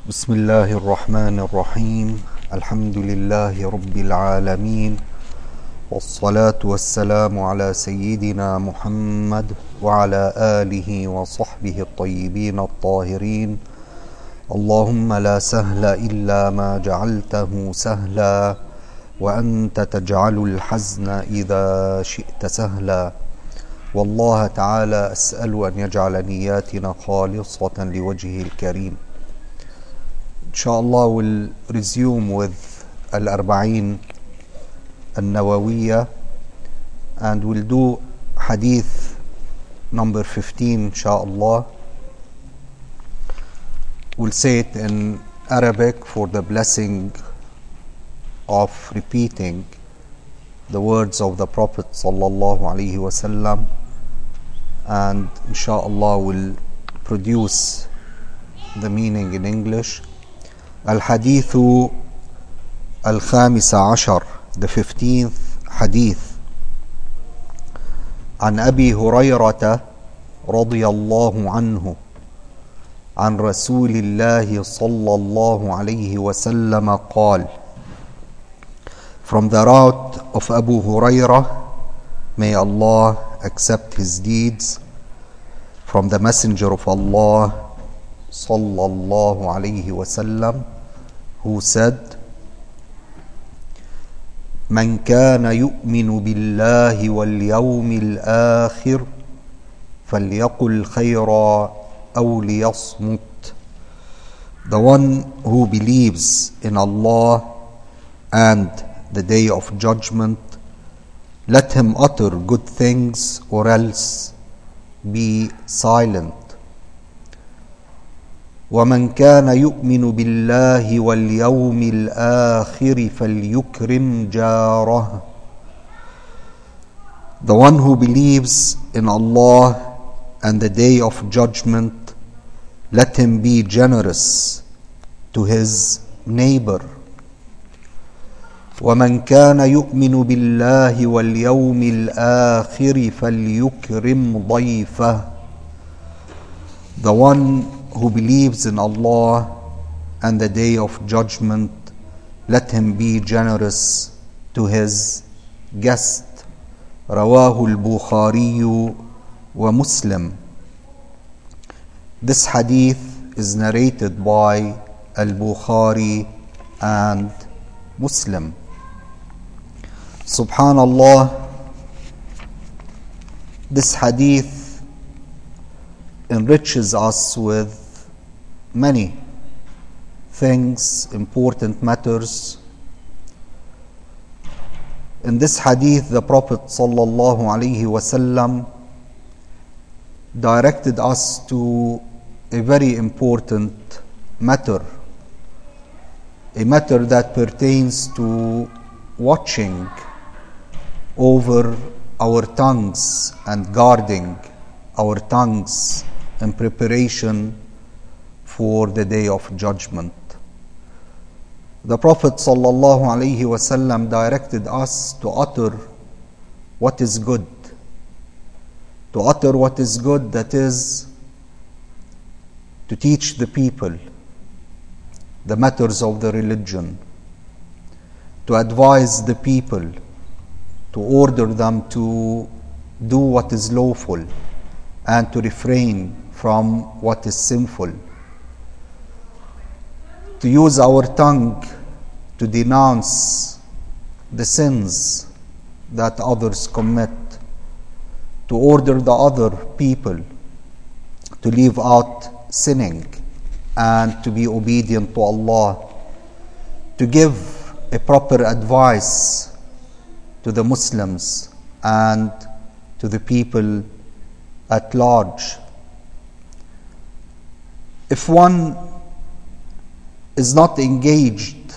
بسم الله الرحمن الرحيم. الحمد لله رب العالمين، والصلاة والسلام على سيدنا محمد وعلى آله وصحبه الطيبين الطاهرين. اللهم لا سهل إلا ما جعلته سهلا، وأنت تجعل الحزن إذا شئت سهلا. والله تعالى أسأل أن يجعل نياتنا خالصة لوجهه الكريم. Inshallah, we'll resume with Al-Arba'in Al-Nawawiyya, and we'll do hadith number 15, inshallah. We'll say it in Arabic for the blessing of repeating the words of the Prophet sallallahu alaihi wasallam, and inshallah we'll produce the meaning in English. الحديث الخامس عشر, the 15th hadith. عن أبي هريرة رضي الله عنه عن رسول الله صلى الله عليه وسلم قال. From the route of Abu Hurairah, may Allah accept his deeds, from the Messenger of Allah صلى الله عليه وسلم, who said, من كان يؤمن بالله واليوم الآخر فليقل خيرا أو ليصمت. The one who believes in Allah and the day of judgment, let him utter good things or else be silent. ومن كان يؤمن بالله واليوم الآخر فليكرم جاره. The one who believes in Allah and the day of judgment, let him be generous to his neighbor. ومن كان يؤمن بالله واليوم الآخر فليكرم ضيفه. The one who believes in Allah and the day of judgment, let him be generous to his guest. رواه البخاري ومسلم. This hadith is narrated by Al-Bukhari and Muslim. Subhanallah, this hadith enriches us with many things, important matters. In this hadith, the Prophet sallallahu alaihi wasallam directed us to a very important matter, a matter that pertains to watching over our tongues and guarding our tongues in preparation for the day of judgment. The Prophet sallallahu alaihi wasallam directed us to utter what is good. To utter what is good, that is, to teach the people the matters of the religion, to advise the people, to order them to do what is lawful and to refrain from what is sinful, to use our tongue to denounce the sins that others commit, to order the other people to leave out sinning and to be obedient to Allah, to give a proper advice to the Muslims and to the people at large. If one is not engaged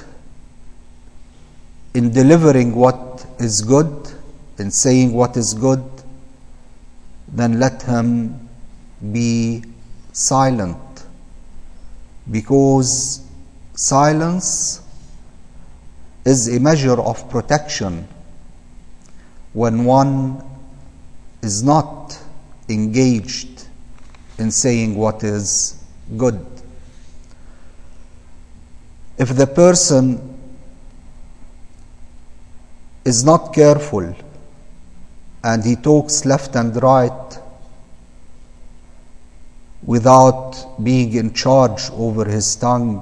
in delivering what is good, in saying what is good, then let him be silent, because silence is a measure of protection when one is not engaged in saying what is good. if the person is not careful and he talks left and right without being in charge over his tongue,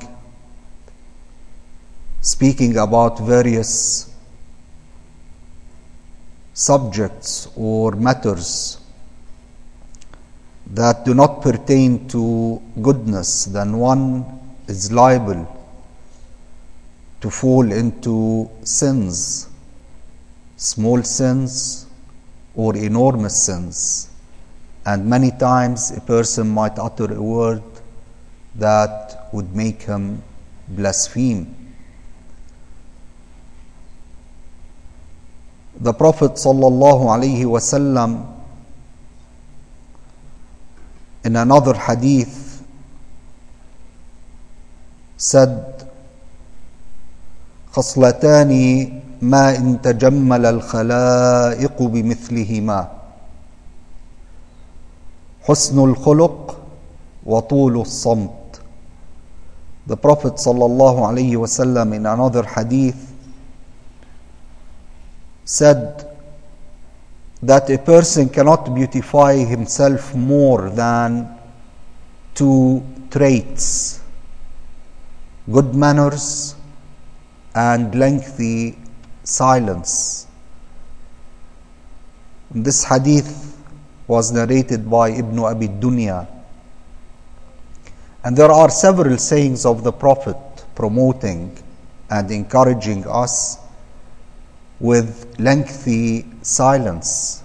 speaking about various subjects or matters that do not pertain to goodness, then one is liable to fall into sins, small sins or enormous sins. And many times a person might utter a word that would make him blaspheme. The Prophet sallallahu alaihi wasallam in another hadith said, خصلتان ما إن تجمل الخلائق بمثلهما حسن الخلق وطول الصمت. The Prophet sallallahu alaihi wasallam in another hadith said that a person cannot beautify himself more than two traits: good manners and lengthy silence. This hadith was narrated by Ibn Abi Dunya, and there are several sayings of the Prophet promoting and encouraging us with lengthy silence.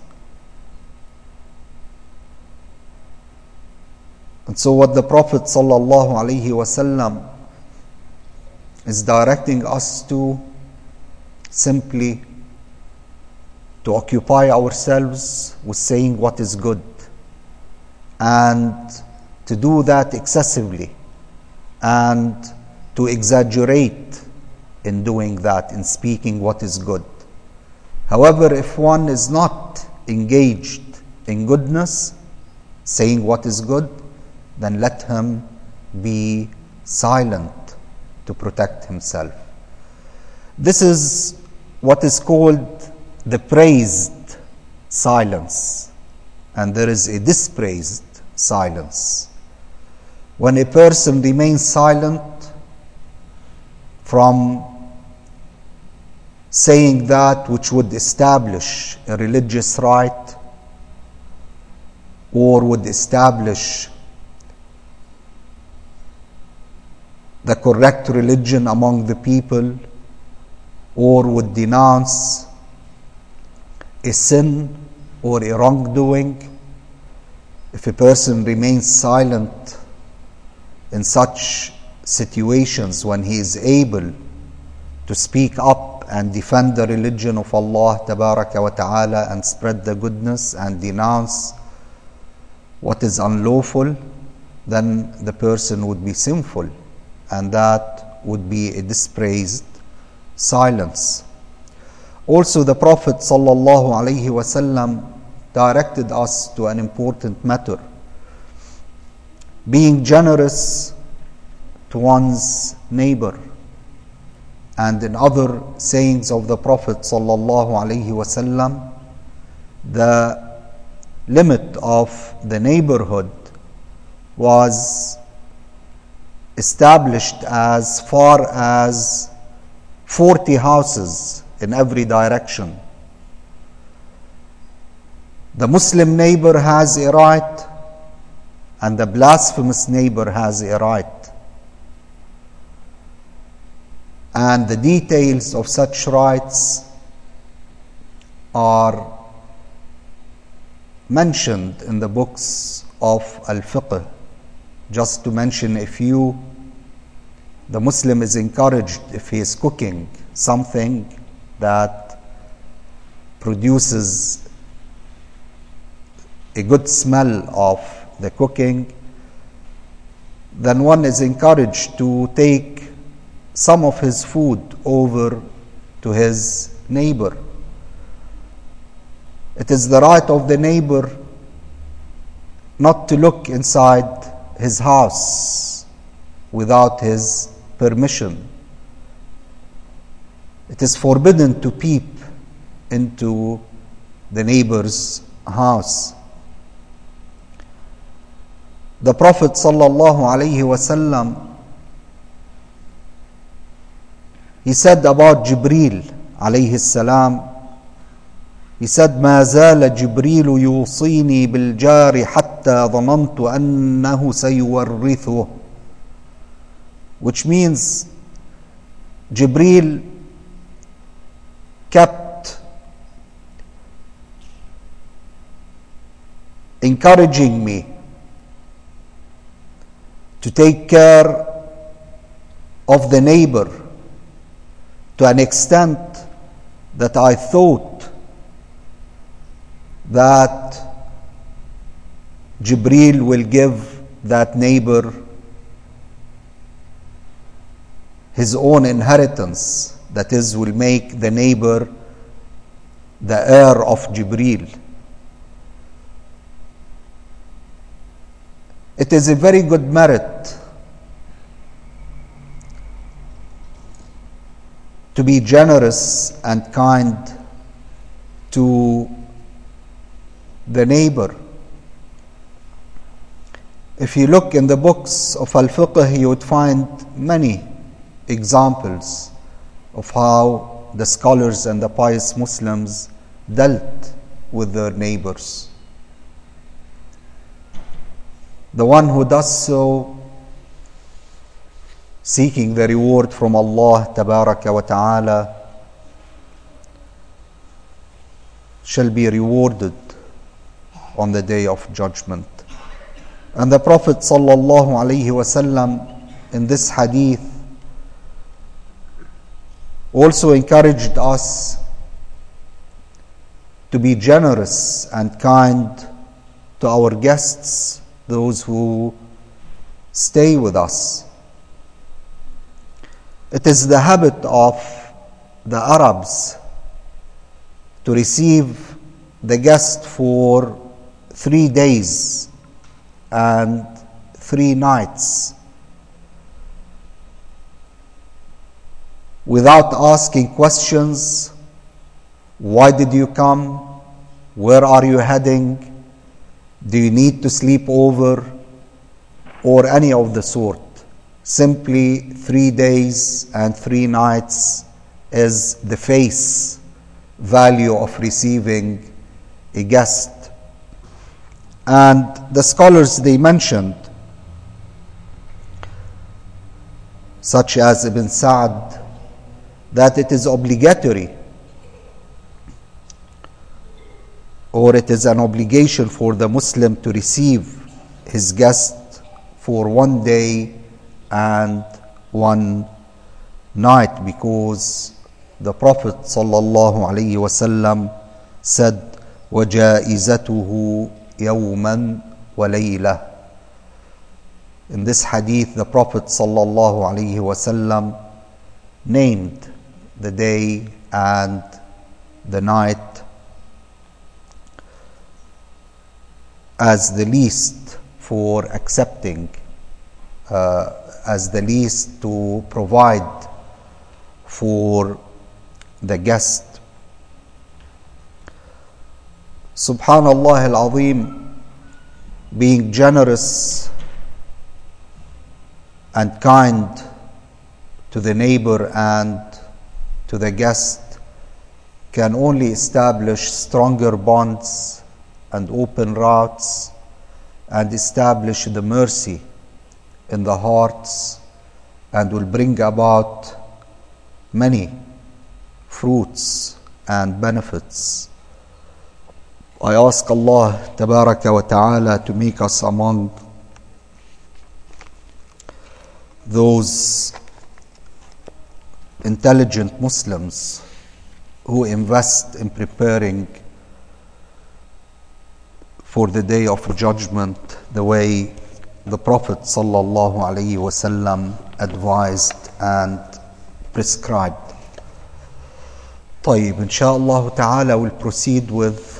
And so what the Prophet sallallahu alaihi wasallam is directing us to, simply to occupy ourselves with saying what is good, and to do that excessively, and to exaggerate in doing that, in speaking what is good. However, if one is not engaged in goodness, saying what is good, then let him be silent to protect himself. This is what is called the praised silence, and there is a dispraised silence. When a person remains silent from saying that which would establish a religious right or would establish the correct religion among the people, or would denounce a sin or a wrongdoing, if a person remains silent in such situations, when he is able to speak up and defend the religion of Allah Tabaraka wa Ta'ala and spread the goodness and denounce what is unlawful, then the person would be sinful, and that would be a dispraised silence. Also, the Prophet sallallahu alaihi wasallam directed us to an important matter: being generous to one's neighbor. And in other sayings of the Prophet sallallahu alaihi wasallam, the limit of the neighborhood was established as far as 40 houses in every direction. The Muslim neighbor has a right, and the blasphemous neighbor has a right. And the details of such rights are mentioned in the books of Al-Fiqh. Just to mention a few, the Muslim is encouraged, if he is cooking something that produces a good smell of the cooking, then one is encouraged to take some of his food over to his neighbor. It is the right of the neighbor not to look inside his house without his permission. It is forbidden to peep into the neighbor's house. The Prophet sallallahu alaihi wasallam, he said about Jibreel alayhi salam, he said, ما زال جبريل يوصيني بالجار حتى ظننت أنه سيورثه, which means Jibreel kept encouraging me to take care of the neighbor to an extent that I thought that Jibreel will give that neighbor his own inheritance, that is, will make the neighbor the heir of Jibreel. It is a very good merit to be generous and kind to the neighbor. If you look in the books of Al-Fiqh, you would find many examples of how the scholars and the pious Muslims dealt with their neighbors. The one who does so seeking the reward from Allah Tabaraka wa Ta'ala shall be rewarded on the day of judgment. And the Prophet sallallahu alaihi wasallam in this hadith also encouraged us to be generous and kind to our guests, those who stay with us. It is the habit of the Arabs to receive the guest for 3 days and 3 nights without asking questions. Why did you come? Where are you heading? Do you need to sleep over? Or any of the sort. Simply 3 days and 3 nights is the face value of receiving a guest. And the scholars, they mentioned, such as Ibn Sa'd, that it is obligatory, or it is an obligation for the Muslim to receive his guest for 1 day and 1 night, because the Prophet sallallahu alaihi wasallam said, وَجَائِزَتُهُ يَوْمًا وَلَيْلَةً. In this hadith, the Prophet sallallahu alaihi wasallam named the day and the night as the least for accepting, as the least to provide for the guest. Subhanallah al-Azim, being generous and kind to the neighbor and to the guest can only establish stronger bonds and open routes and establish the mercy in the hearts, and will bring about many fruits and benefits. I ask Allah Tabaraka wa Ta'ala to make us among those intelligent Muslims who invest in preparing for the day of judgment the way the Prophet sallallahu alaihi wasallam advised and prescribed. طيب, inshallah ta'ala, we'll proceed with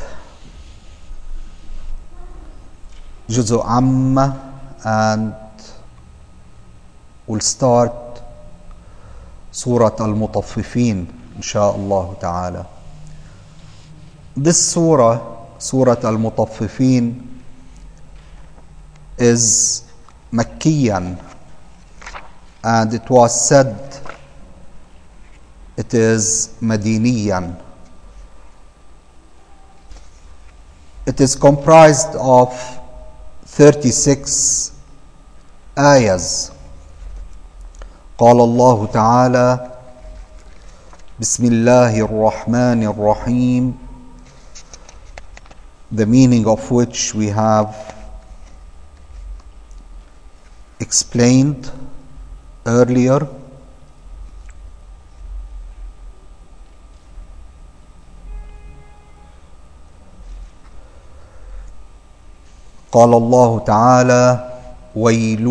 Juzu Amma, and we'll start Surah Al-Mutaffifin inshallah ta'ala. This surah, Surah Al-Mutaffifin, is Makkiyan, and it was said it is Madiniyan. It is comprised of 36 ayahs. قال الله تعالى بسم الله الرحمن الرحيم, the meaning of which we have explained earlier. قال الله تعالى ويل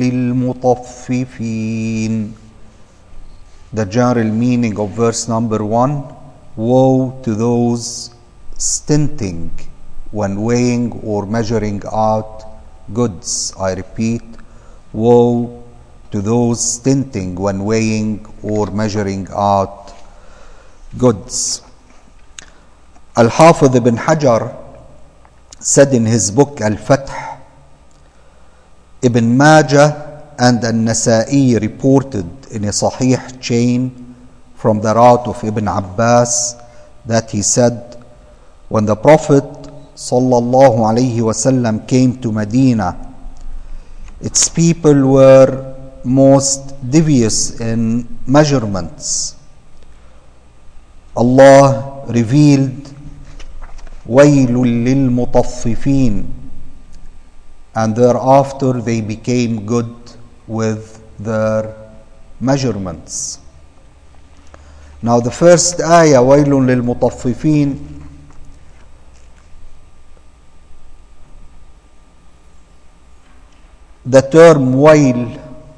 للمطففين. The general meaning of verse number 1: woe to those stinting when weighing or measuring out goods. I repeat, woe to those stinting when weighing or measuring out goods. Al-Hafidh ibn Hajar said in his book Al-Fath, Ibn Majah and An-Nasa'i reported in a sahih chain from the route of Ibn Abbas that he said, when the Prophet sallallahu alaihi wasallam came to Medina, its people were most devious in measurements. Allah revealed وَيْلٌ لِلْمُطَفِّفِينَ, and thereafter they became good with their measurements. Now the first ayah, وَيْلٌ لِلْمُطَفِّفِينَ, the term wail,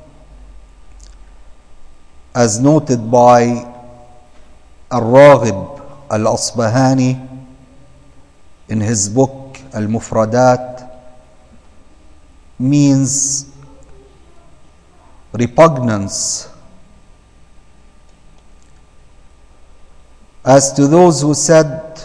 as noted by Al-Raghib Al-Asbahani in his book Al-Mufradat, means repugnance. As to those who said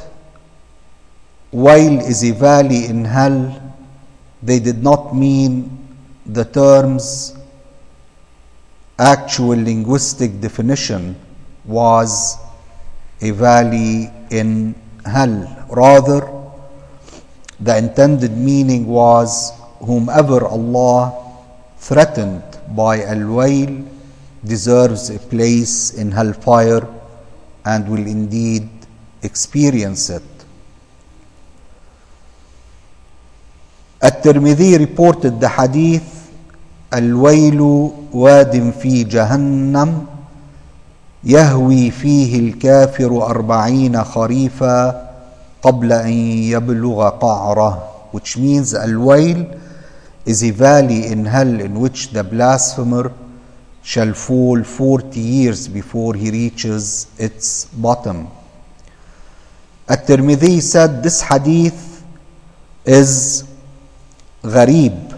Wail is a valley in hell, they did not mean the term's actual linguistic definition was a valley in hell. Rather, the intended meaning was whomever Allah threatened by al-wail deserves a place in hellfire and will indeed experience it. At-Tirmidhi reported the hadith, al-wailu wadin fi jahannam yahwi fihi al-kafiru 40 kharifa qabla an yablugha qa'rah, which means al-wail is a valley in hell in which the blasphemer shall fall 40 years before he reaches its bottom. At-Tirmidhi said this hadith is gharib,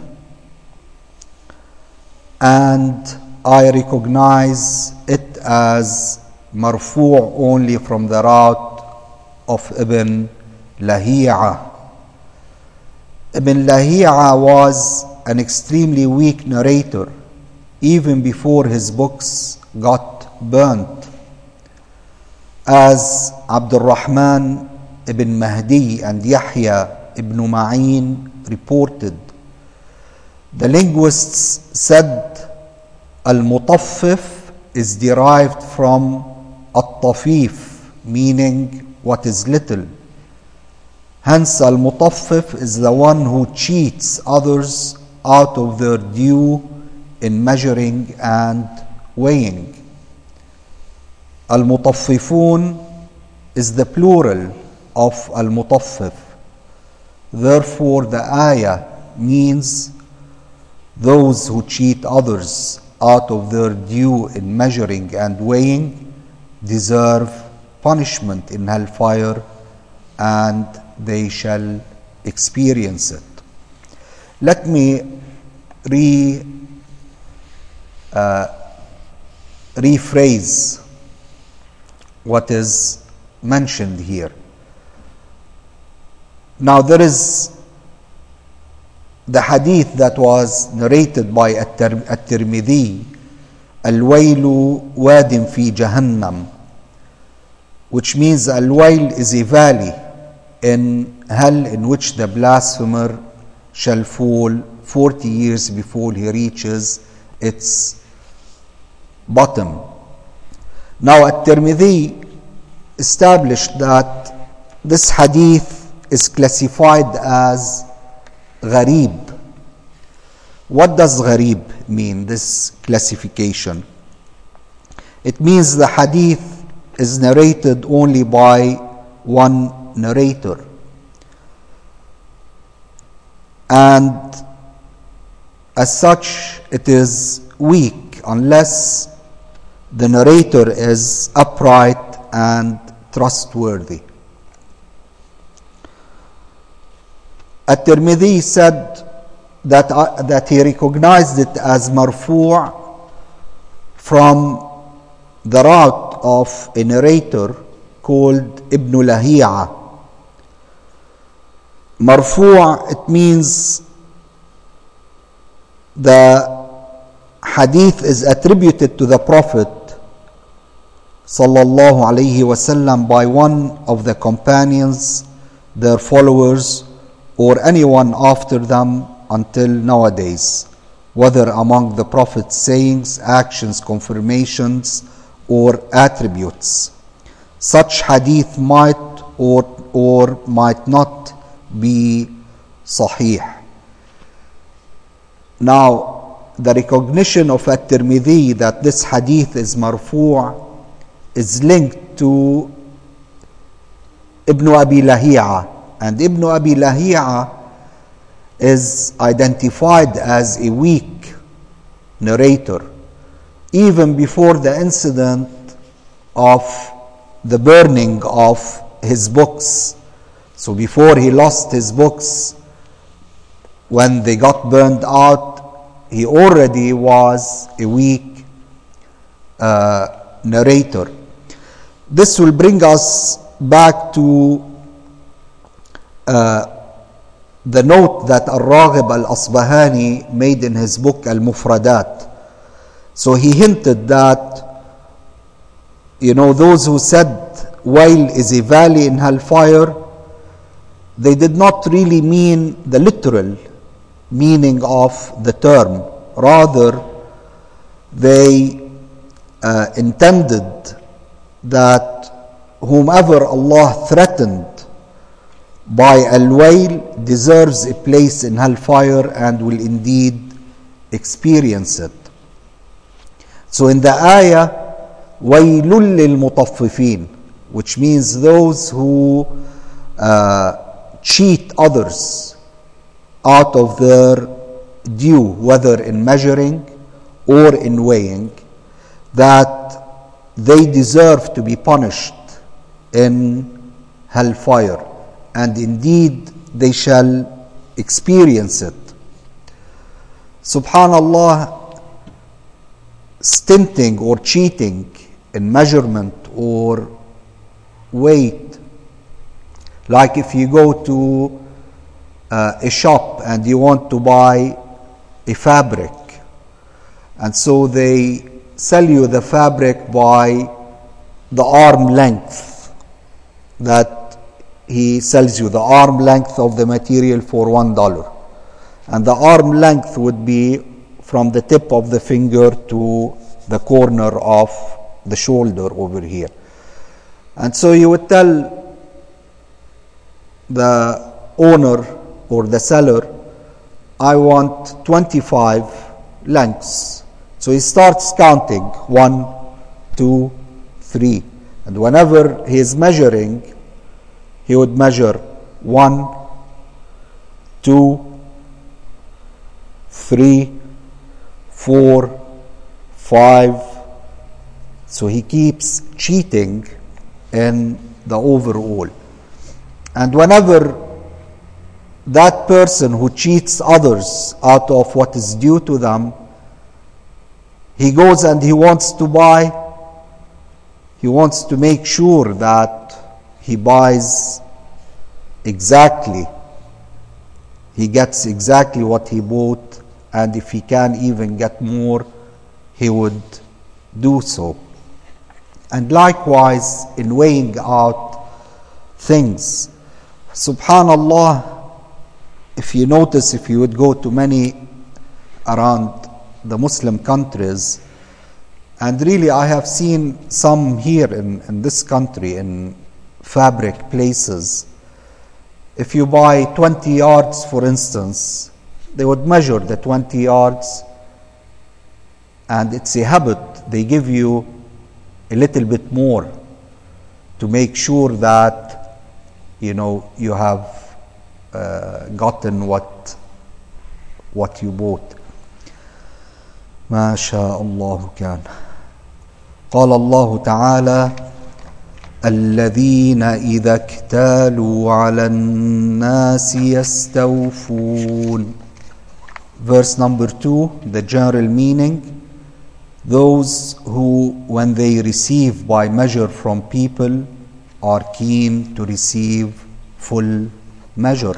and I recognize it as marfu' only from the route of Ibn Lahi'a. Ibn Lahi'a was an extremely weak narrator even before his books got burnt. As Abdul Rahman ibn Mahdi and Yahya ibn Ma'in reported, the linguists said al-mutaffif is derived from at-tafif, meaning what is little. Hence, al-mutaffif is the one who cheats others out of their due in measuring and weighing. Al-mutaffifun is the plural of al-mutaffif. Therefore, the ayah means those who cheat others out of their due in measuring and weighing deserve punishment in hellfire, and they shall experience it. Let me rephrase what is mentioned here. Now there is the hadith that was narrated by At-Tirmidhi, Al-Wailu Wadin fi Jahannam, which means Al-Wail is a valley in hell in which the blasphemer shall fall 40 years before he reaches its bottom. Now At-Tirmidhi established that this hadith is classified as gharib. What does gharib mean, this classification? It means the hadith is narrated only by one narrator, and as such it is weak unless the narrator is upright and trustworthy. At-Tirmidhi said that he recognized it as marfu' from the route of a narrator called Ibn Lahi'a. Marfu', it means the hadith is attributed to the Prophet sallallahu alaihi wasallam by one of the companions, their followers, or anyone after them until nowadays, whether among the Prophet's sayings, actions, confirmations, or attributes. Such hadith might or might not be sahih. Now, the recognition of At-Tirmidhi that this hadith is marfu' is linked to Ibn Abi Lahi'a, and Ibn Abi Lahi'a is identified as a weak narrator even before the incident of the burning of his books. So before he lost his books, when they got burned out, he already was a weak narrator. This will bring us back to the note that Al-Raghib Al-Asbahani made in his book Al-Mufradat. So he hinted that, those who said Wail is a valley in hellfire, they did not really mean the literal meaning of the term. Rather, they intended that whomever Allah threatened by Al-Wail deserves a place in hellfire and will indeed experience it. So in the ayah, Wailul lil-mutaffifin, which means those who cheat others out of their due, whether in measuring or in weighing, that they deserve to be punished in hellfire, and indeed they shall experience it. Subhanallah, stinting or cheating in measurement or weight, like if you go to a shop and you want to buy a fabric, and so they sell you the fabric by the arm length, that he sells you the arm length of the material for $1, and the arm length would be from the tip of the finger to the corner of the shoulder over here. And so you would tell the owner or the seller, I want 25 lengths. So he starts counting 1, 2, 3, and whenever he is measuring, he would measure 1, 2, 3, 4, 5. So he keeps cheating in the overall. And whenever that person who cheats others out of what is due to them, he goes and he wants to buy he wants to make sure that he buys exactly, he gets exactly what he bought, and if he can even get more, he would do so. And likewise, in weighing out things, subhanallah, if you notice, if you would go to many around the Muslim countries, and really I have seen some here in this country, in fabric places, if you buy 20 yards, for instance, they would measure the 20 yards, and it's a habit. They give you a little bit more to make sure that, you have gotten what you bought. ما شاء الله كان. قال الله تعالى: الذين إذا اكتالوا على الناس يستوفون. Verse number 2, the general meaning: those who, when they receive by measure from people, are keen to receive full measure.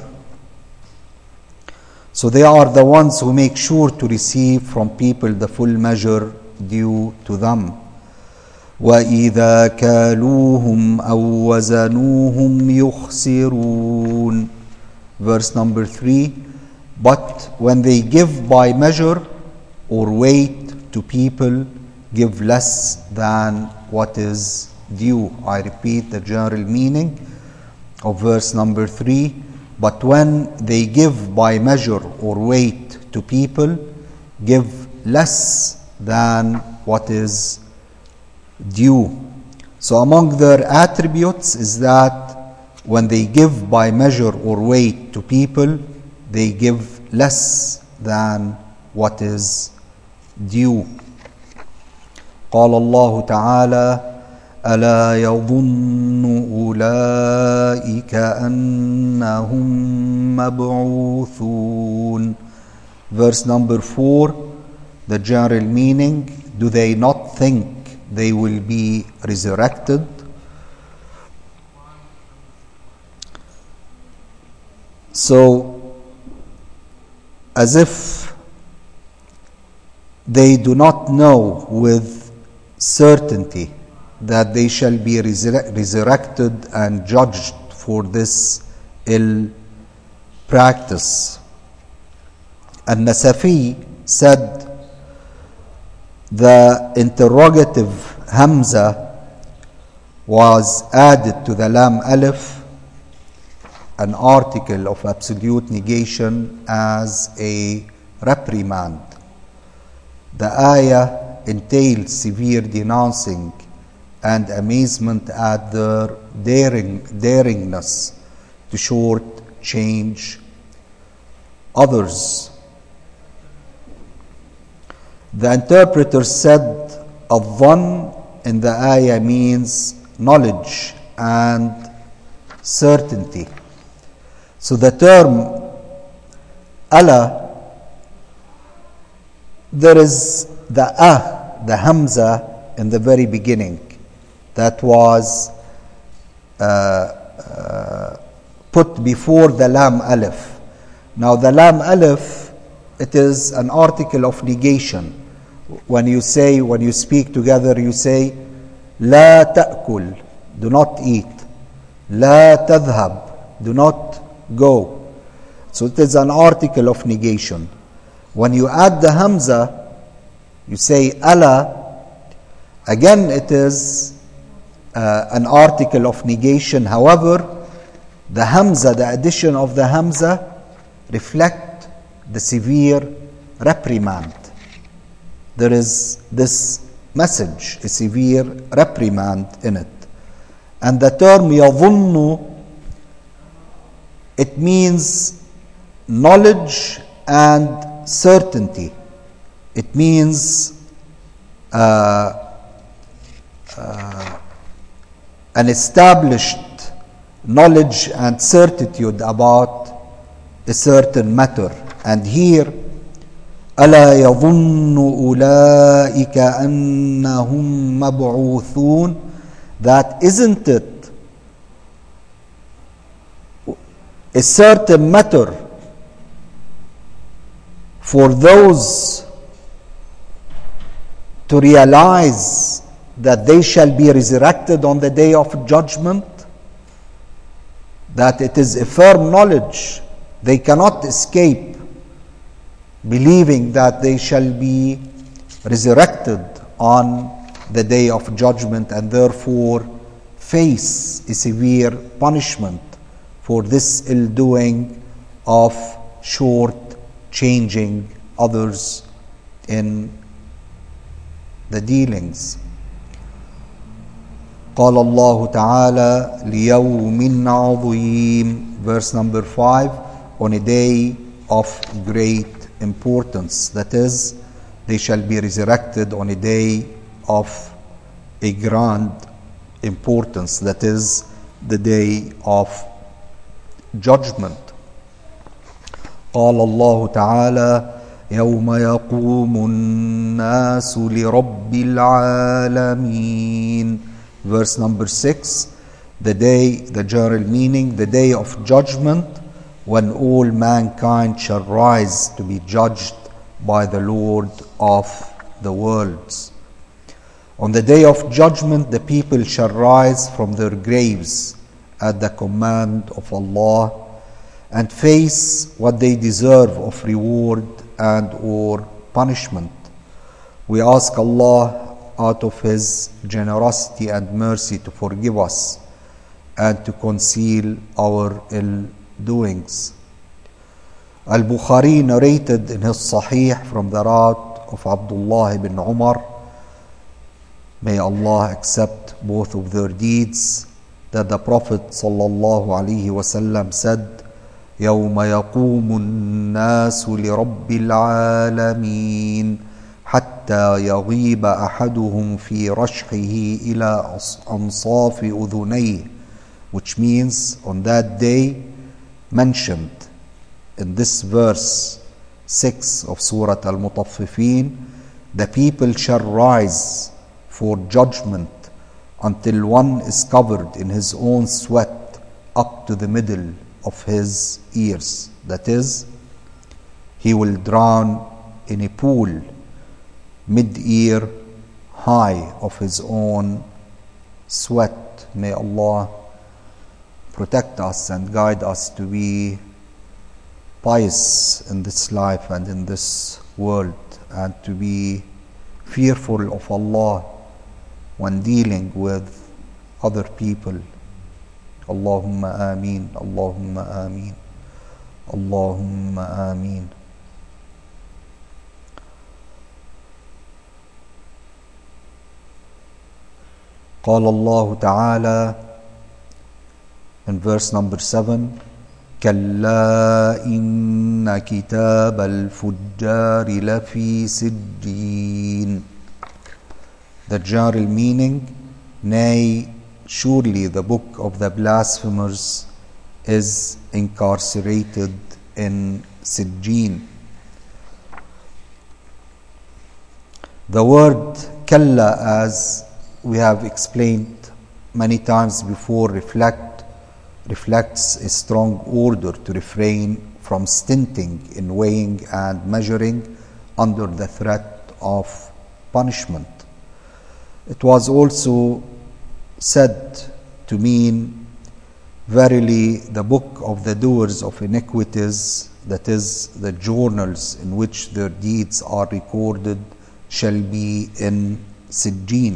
So they are the ones who make sure to receive from people the full measure due to them. وَإِذَا كَالُوهُمْ أَوْ وَزَنُوهُمْ يُخْسِرُونَ. Verse number 3, but when they give by measure or weight to people, give less than what is due. I repeat the general meaning of verse number 3. But when they give by measure or weight to people, give less than what is due. So among their attributes is that when they give by measure or weight to people, they give less than what is due. قال الله تعالى: ألا يظن أولئك أنهم مبعوثون. Verse number 4, the general meaning: do they not think they will be resurrected? So, as if they do not know with certainty that they shall be resurrected and judged for this ill practice. An-Nasafi said the interrogative Hamza was added to the Lam Alif, an article of absolute negation, as a reprimand. The ayah entails severe denouncing and amazement at their daringness to short-change others. The interpreter said al-dhann in the ayah means knowledge and certainty. So the term ala, there is the the hamza in the very beginning that was put before the lam alif. Now the lam alif, it is an article of negation. When you speak together, you say la ta'kul, do not eat, la tadhhab, do not go. So it is an article of negation. When you add the hamza, you say ala, again it is an article of negation. However, the hamza, the addition of the hamza, reflect the severe reprimand. There is this message, a severe reprimand in it. And the term yadhunnu, it means knowledge and certainty. It means an established knowledge and certitude about a certain matter. And here, ألا يظن أولئك أنهم مبعوثون, that isn't it a certain matter for those to realize that they shall be resurrected on the day of judgment, that it is a firm knowledge they cannot escape believing that they shall be resurrected on the day of judgment and therefore face a severe punishment for this ill-doing of short-changing others in the dealings. قال الله تعالى ليوم عظيم, verse number 5, on a day of great importance. That is, they shall be resurrected on a day of a grand importance. That is, the day of judgment. قال الله تعالى يوم يقوم الناس لرب العالمين, verse number 6, the day, the general meaning, the day of judgment, when all mankind shall rise to be judged by the Lord of the worlds. On the day of judgment, the people shall rise from their graves at the command of Allah and face what they deserve of reward and or punishment. We ask Allah out of His generosity and mercy to forgive us and to conceal our ill-doings. Al-Bukhari narrated in his Sahih from the route of Abdullah ibn Umar, may Allah accept both of their deeds, that the Prophet sallallahu alaihi wasallam said, يوم يقوم الناس لرب العالمين حتى يغيب أحدهم في رشحه إلى أنصاف أذنيه, which means on that day mentioned in this verse 6 of Surah Al-Mutaffifin, the people shall rise for judgment until one is covered in his own sweat up to the middle of his ears. That is, he will drown in a pool mid-ear high of his own sweat. May Allah protect us and guide us to be pious in this life and in this world, and to be fearful of Allah when dealing with other people. Allahumma ameen, Allahumma ameen, Allahumma ameen. قال الله تعالى in verse number 7, كلا إن كتاب الفجار لفي سجين. The general meaning, nay, surely the book of the blasphemers is incarcerated in Sijjin. The word kalla, as we have explained many times before, reflects a strong order to refrain from stinting in weighing and measuring under the threat of punishment. It was also said to mean, verily the book of the doers of iniquities, that is, the journals in which their deeds are recorded, shall be in Sijjin.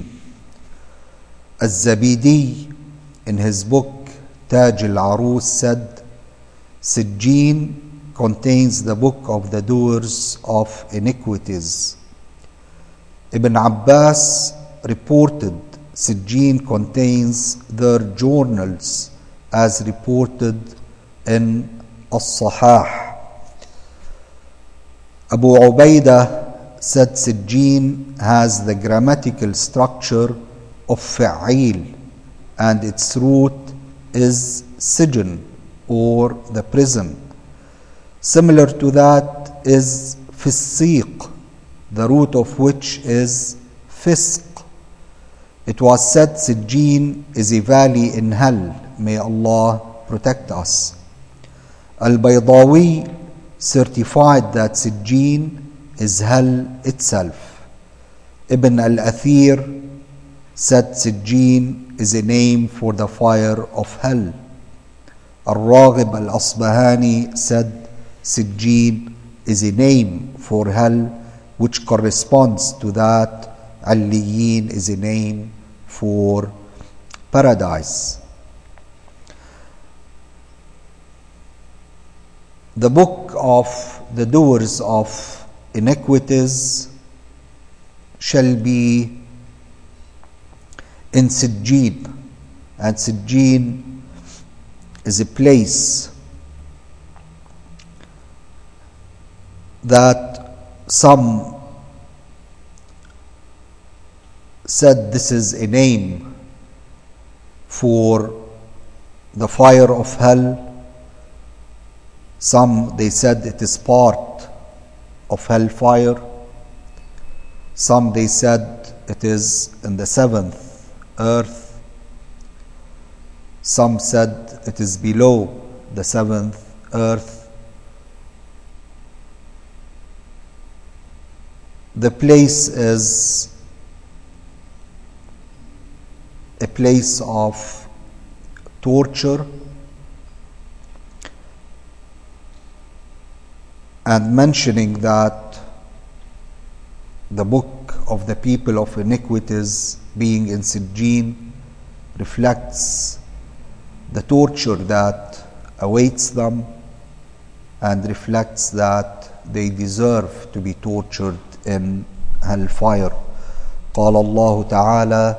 Az-Zabidi, in his book Taj al-Arus, said, Sijjin contains the book of the doers of iniquities. Ibn Abbas reported Sijjin contains their journals as reported in As-Sahah. Abu Ubaidah said Sijjin has the grammatical structure of Fa'il and its root is Sijin, or the prison. Similar to that is Fisiq, the root of which is Fisq. It was said Sijjin is a valley in hell. May Allah protect us. Al-Baydawi certified that Sijjin is hell itself. Ibn al-Athir said Sijjin is a name for the fire of hell. Al-Raghib al-Asbahani said Sijjin is a name for hell, which corresponds to that Alliyin is a name for paradise. The book of the doers of iniquities shall be in Sijjin, and Sijjin is a place that some said this is a name for the fire of hell. Some they said it is part of hellfire. Some they said it is in the seventh earth. Some said it is below the seventh earth. The place is a place of torture, and mentioning that the book of the people of iniquities being in Sijjin reflects the torture that awaits them and reflects that they deserve to be tortured in hellfire. قال الله تعالى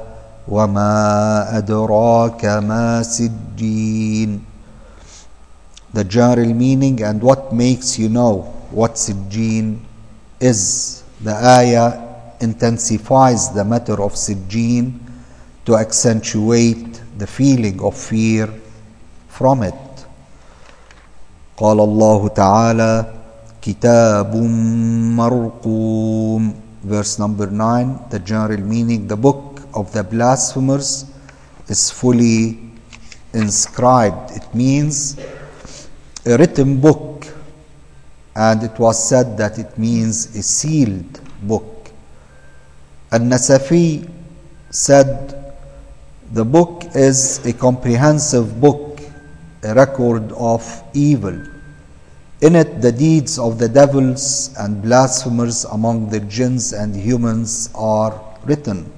وما أدراك ما سجين. The general meaning and what makes you know what Sijjin is. The ayah intensifies the matter of Sijjin to accentuate the feeling of fear from it. قال الله تعالى كتاب مرقوم. Verse number 9, the general meaning, the book of the blasphemers is fully inscribed. It means a written book, and it was said that it means a sealed book. An-Nasafi said the book is a comprehensive book, a record of evil. In it the deeds of the devils and blasphemers among the jinns and humans are written.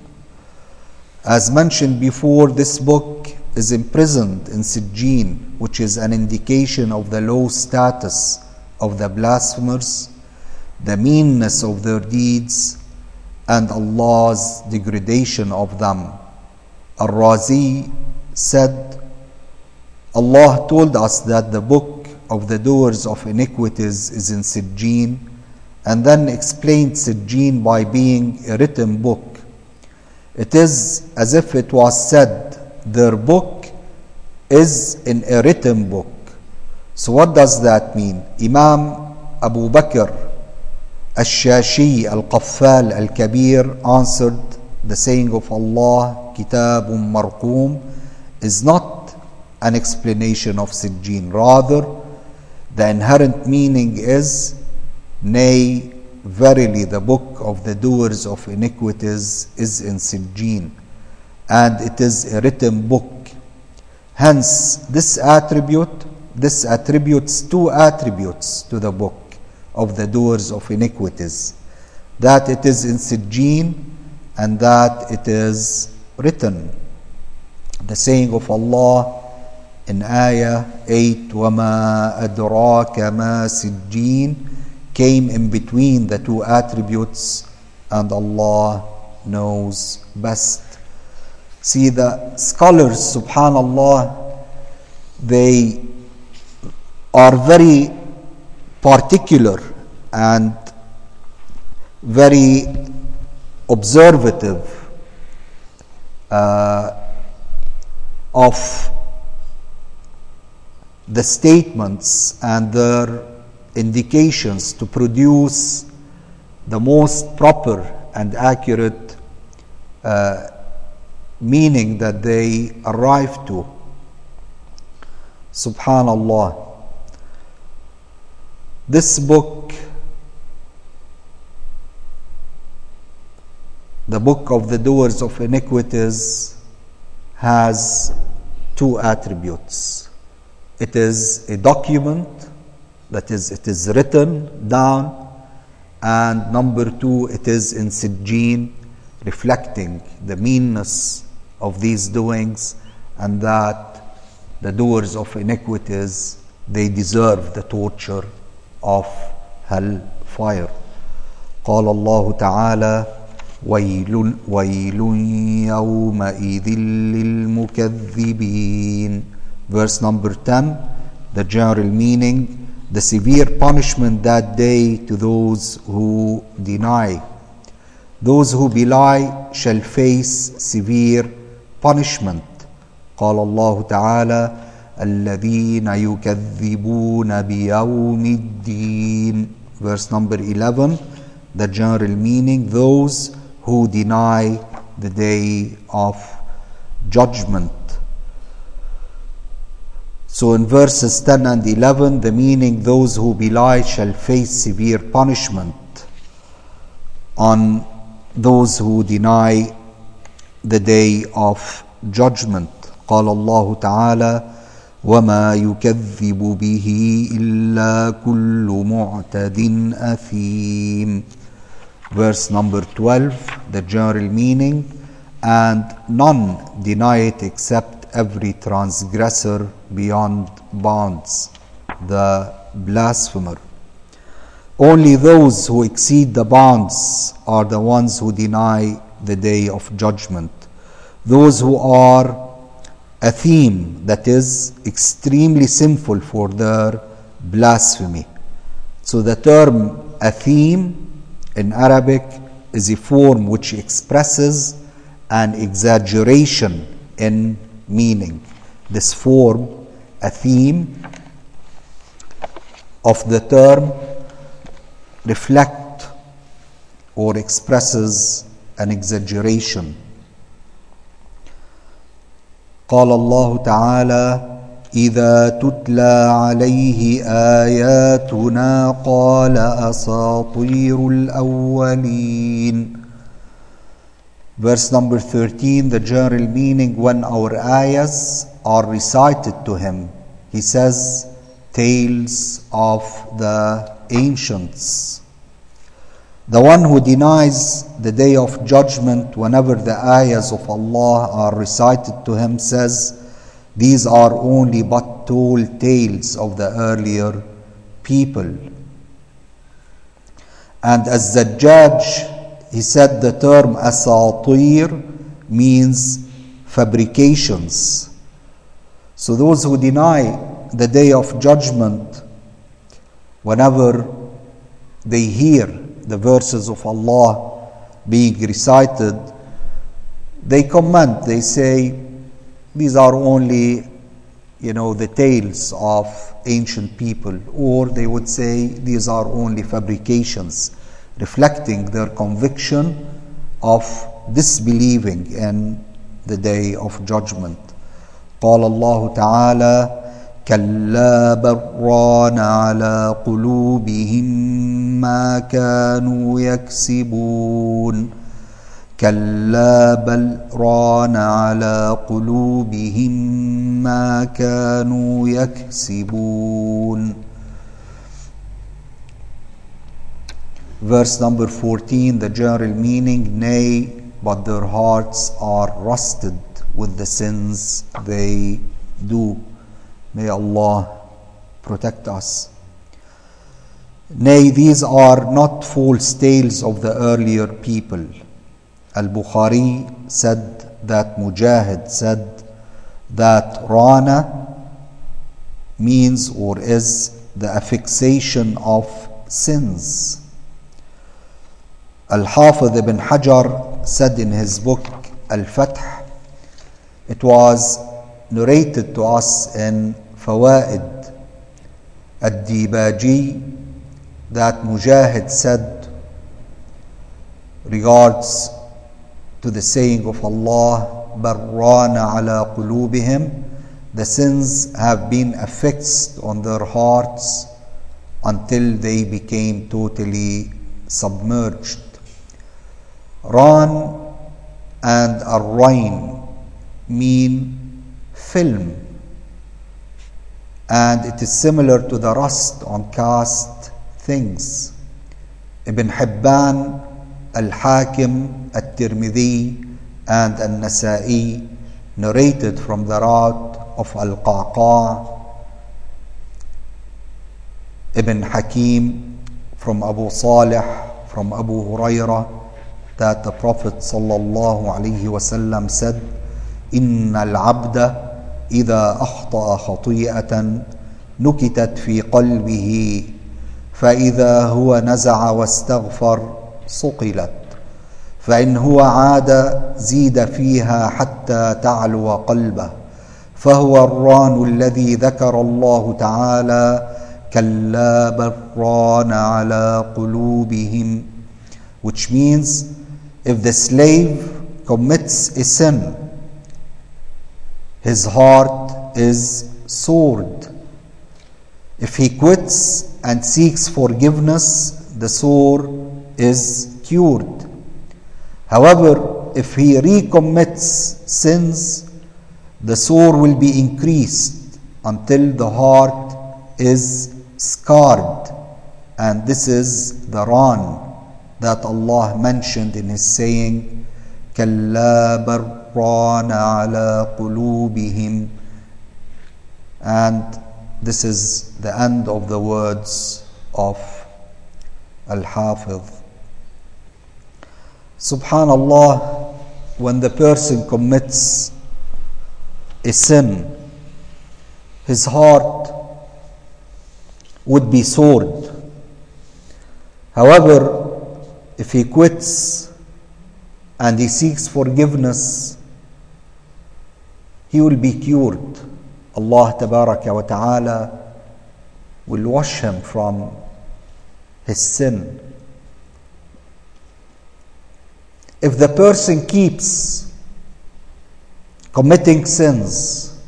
As mentioned before, this book is imprisoned in Sijjin, which is an indication of the low status of the blasphemers, the meanness of their deeds, and Allah's degradation of them. Al-Razi said, Allah told us that the book of the doers of iniquities is in Sijjin, and then explained Sijjin by being a written book. It is as if it was said, their book is in a written book. So what does that mean? Imam Abu Bakr al-Shashi al-Qaffal al-Kabir answered, the saying of Allah, Kitabun Marqum, is not an explanation of Sijjin. Rather, the inherent meaning is, nay, verily the book of the doers of iniquities is in Sijjin, and it is a written book. Hence, this attributes two attributes to the book of the doers of iniquities, that it is in Sijjin and that it is written. The saying of Allah in Ayah 8, وَمَا أَدْرَاكَ مَا سِجِّينَ, came in between the two attributes, and Allah knows best. See, the scholars, subhanallah, they are very particular and very observative of the statements and their indications to produce the most proper and accurate meaning that they arrive to. Subhanallah. This book, the book of the doers of iniquities, has two attributes. It is a document, that is, it is written down, and number two, it is in Sijjin, reflecting the meanness of these doings, and that the doers of iniquities, they deserve the torture of hellfire. قال الله تعالى ويل يومئذ للمكذبين. Verse number 10, the general meaning: the severe punishment that day to those who deny. Those who belie shall face severe punishment. قال الله تعالى الذين يكذبون بيوم الدين. Verse number 11, the general meaning: those who deny the day of judgment. So in verses 10 and 11, the meaning: those who belie shall face severe punishment. On those who deny the day of judgment. قال الله تعالى وما يكذب به إلا كل معتد أثيم. Verse number 12, the general meaning: and none deny it except every transgressor beyond bounds, the blasphemer. Only those who exceed the bounds are the ones who deny the day of judgment. Those who are athim, that is, extremely sinful for their blasphemy. So the term athim in Arabic is a form which expresses an exaggeration in meaning. This form, athim, of the term reflect or expresses an exaggeration. قال الله تعالى إذا تتلى عليه آياتنا قال أساطير الأولين. Verse number 13, the general meaning: when our ayahs are recited to him, he says, tales of the ancients. The one who denies the day of judgment whenever the ayahs of Allah are recited to him says, these are only but told tales of the earlier people. And as Zajjaj, he said the term asatir means fabrications. So those who deny the day of judgment, whenever they hear the verses of Allah being recited, they comment, they say, these are only, the tales of ancient people, or they would say these are only fabrications, reflecting their conviction of disbelieving in the day of judgment. قال الله تعالى كلا بل ران على قلوبهم ما كانوا يكسبون. كلا بل ران على قلوبهم ما كانوا يكسبون. Verse number 14, the general meaning: nay, but their hearts are rusted with the sins they do. May Allah protect us. Nay, these are not false tales of the earlier people. Al-Bukhari said that Mujahid said that Rana means or is the affixation of sins. Al-Hafidh ibn Hajar said in his book Al-Fath, it was narrated to us in Fawaid Ad-Dibaji that Mujahid said regards to the saying of Allah بَرَّانَ عَلَى قُلُوبِهِمْ. The sins have been affixed on their hearts until they became totally submerged. Ran and Ar-Rain mean film, and it is similar to the rust on cast things. Ibn Hibban, Al-Hakim, At-Tirmidhi and An-Nasa'i narrated from the route of Al-Qa'qa' Ibn Hakim from Abu Salih from Abu Hurairah that the Prophet sallallahu alaihi wasallam said, "Inna al-abda idha akhta'a khati'atan nukitat fi qalbihi fa idha huwa naza'a wastaghfar suqilat fa in huwa 'ada zida fiha hatta ta'luwa qalbah fa huwa ar-ran alladhi dhakara Allah ta'ala kalla barrana ala qulubihim," which means if the slave commits a sin, his heart is sored. If he quits and seeks forgiveness, the sore is cured. However, if he recommits sins, the sore will be increased until the heart is scarred. And this is the ran that Allah mentioned in His saying, "Kalla barrana ala qulubihim," and this is the end of the words of Al-Hafiz. Subhanallah, when the person commits a sin, his heart would be sored. However, if he quits and he seeks forgiveness, he will be cured. Allah Tabaraka wa Ta'ala will wash him from his sin. If the person keeps committing sins,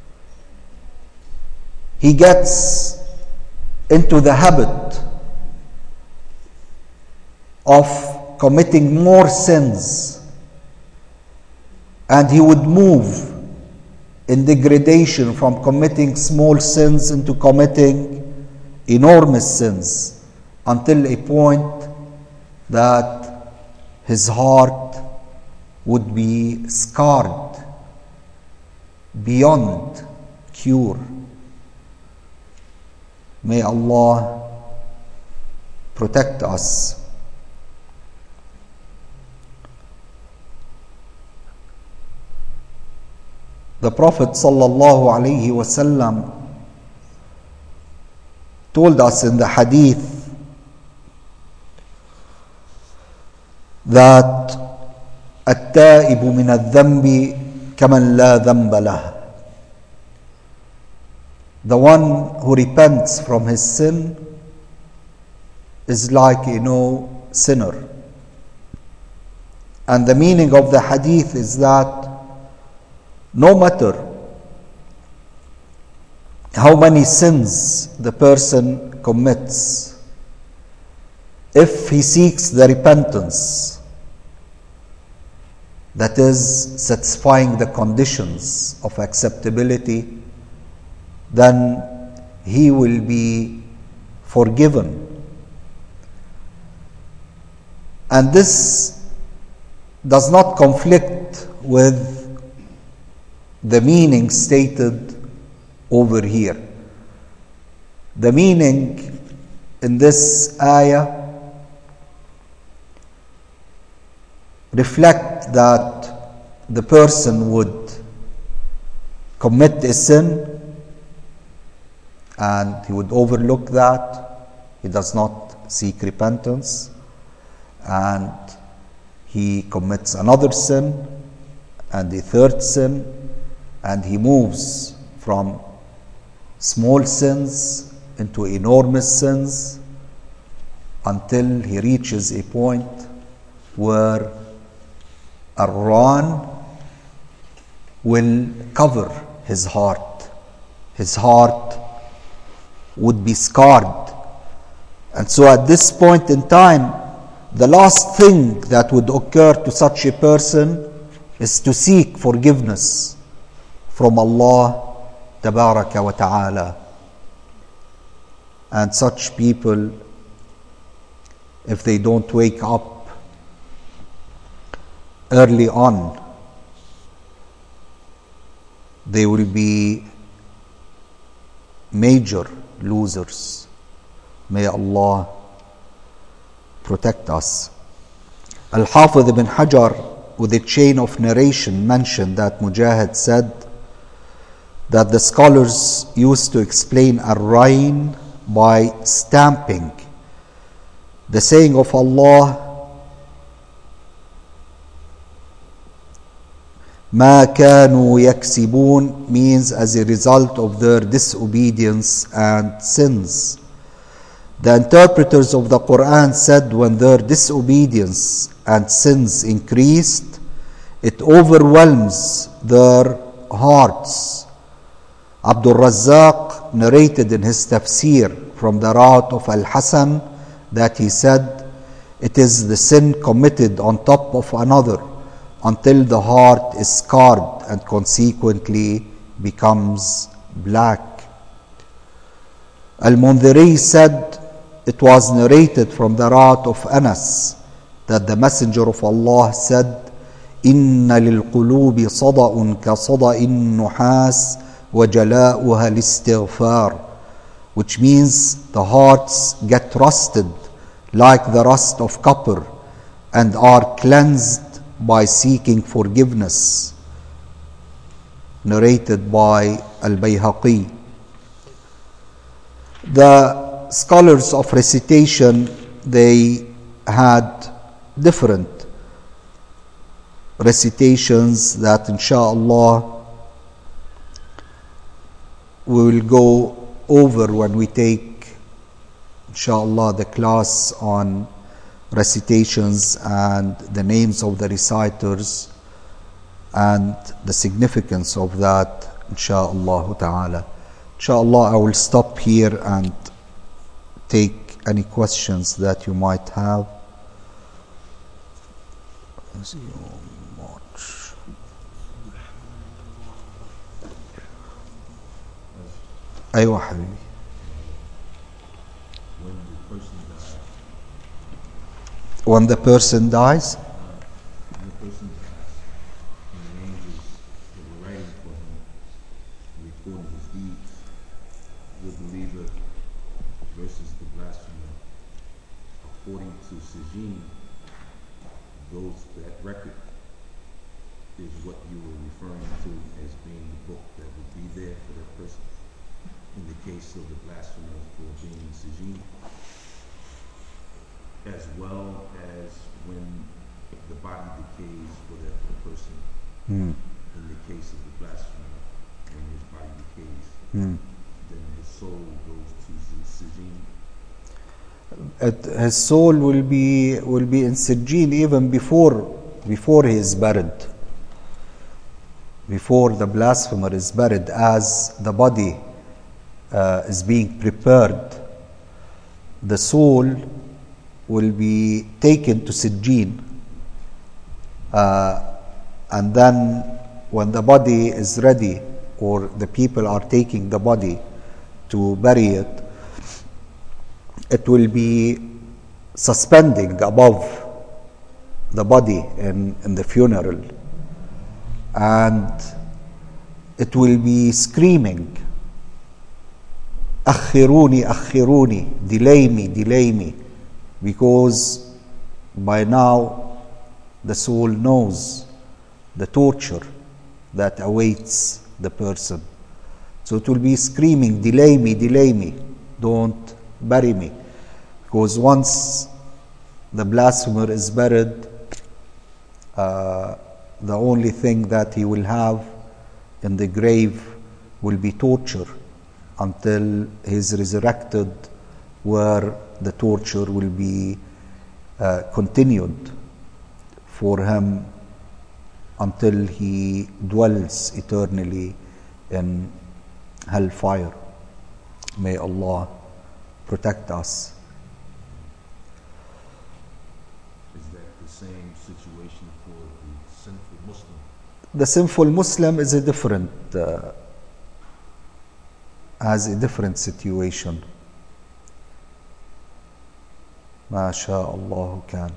he gets into the habit of committing more sins, and he would move in degradation from committing small sins into committing enormous sins until a point that his heart would be scarred beyond cure. May Allah protect us. The Prophet sallallahu alaihi wasallam told us in the hadith that التائب من الذنب كمن لا ذنب له. The one who repents from his sin is like a no sinner. And the meaning of the hadith is that no matter how many sins the person commits, if he seeks the repentance that is satisfying the conditions of acceptability, then he will be forgiven. And this does not conflict with the meaning stated over here. The meaning in this ayah reflect that the person would commit a sin and he would overlook that. He does not seek repentance, and he commits another sin and a third sin, and he moves from small sins into enormous sins until he reaches a point where Ar-Ran will cover his heart. His heart would be scarred. And so at this point in time, the last thing that would occur to such a person is to seek forgiveness from Allah Tabaraka wa Ta'ala. And such people, if they don't wake up early on, they will be major losers. May Allah protect us. Al-Hafidh ibn Hajar, with a chain of narration, mentioned that Mujahid said that the scholars used to explain ar-rayn by stamping. The saying of Allah, مَا كَانُوا يَكْسِبُونَ, means as a result of their disobedience and sins. The interpreters of the Quran said when their disobedience and sins increased, it overwhelms their hearts. Abdul Razzaq narrated in his tafsir from the route of Al-Hasan that he said, it is the sin committed on top of another until the heart is scarred and consequently becomes black. Al-Mundhiri said, it was narrated from the route of Anas that the Messenger of Allah said, إِنَّ لِلْقُلُوبِ صَدَأٌ كَصَدَإِ النُّحَاسِ وَجَلَاؤُهَا الْإِسْتِغْفَارِ, which means the hearts get rusted like the rust of copper and are cleansed by seeking forgiveness. Narrated by Al-Bayhaqi. The scholars of recitation, they had different recitations that inshallah we will go over when we take inshallah the class on recitations and the names of the reciters and the significance of that, inshallah ta'ala. Inshallah, I will stop here and take any questions that you might have. أيوة حبيبي. When the person dies, in the case of the blasphemer, when his body decays, then his soul goes to Sijin. his soul will be in Sijin even before he is buried. Before the blasphemer is buried, as the body is being prepared, the soul will be taken to Sijin. And then when the body is ready, or the people are taking the body to bury it, it will be suspending above the body in the funeral, and it will be screaming, "Akhiruni, akhiruni, delay me," because by now the soul knows the torture that awaits the person. So it will be screaming, delay me, don't bury me. Because once the blasphemer is buried, the only thing that he will have in the grave will be torture until he is resurrected, where the torture will be continued for him until he dwells eternally in hellfire. May Allah protect us. Is that the same situation for the sinful Muslim? The sinful Muslim is a different, has a different situation. ما شاء الله كان.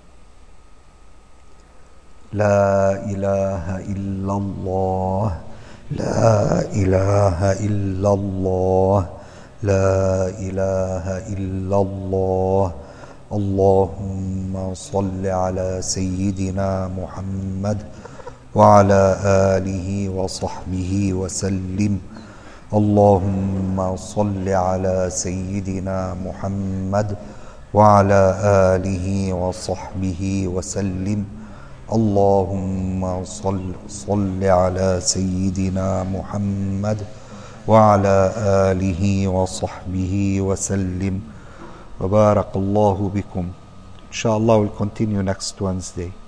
لا إله إلا الله لا إله إلا الله لا إله إلا الله. اللهم صل على سيدنا محمد وعلى آله وصحبه وسلم. اللهم صل على سيدنا محمد وعلى آله وصحبه وسلم. اللهم صل على سيدنا محمد وعلى آله وصحبه وسلم. وبارك الله بكم. Inshallah we'll continue next Wednesday.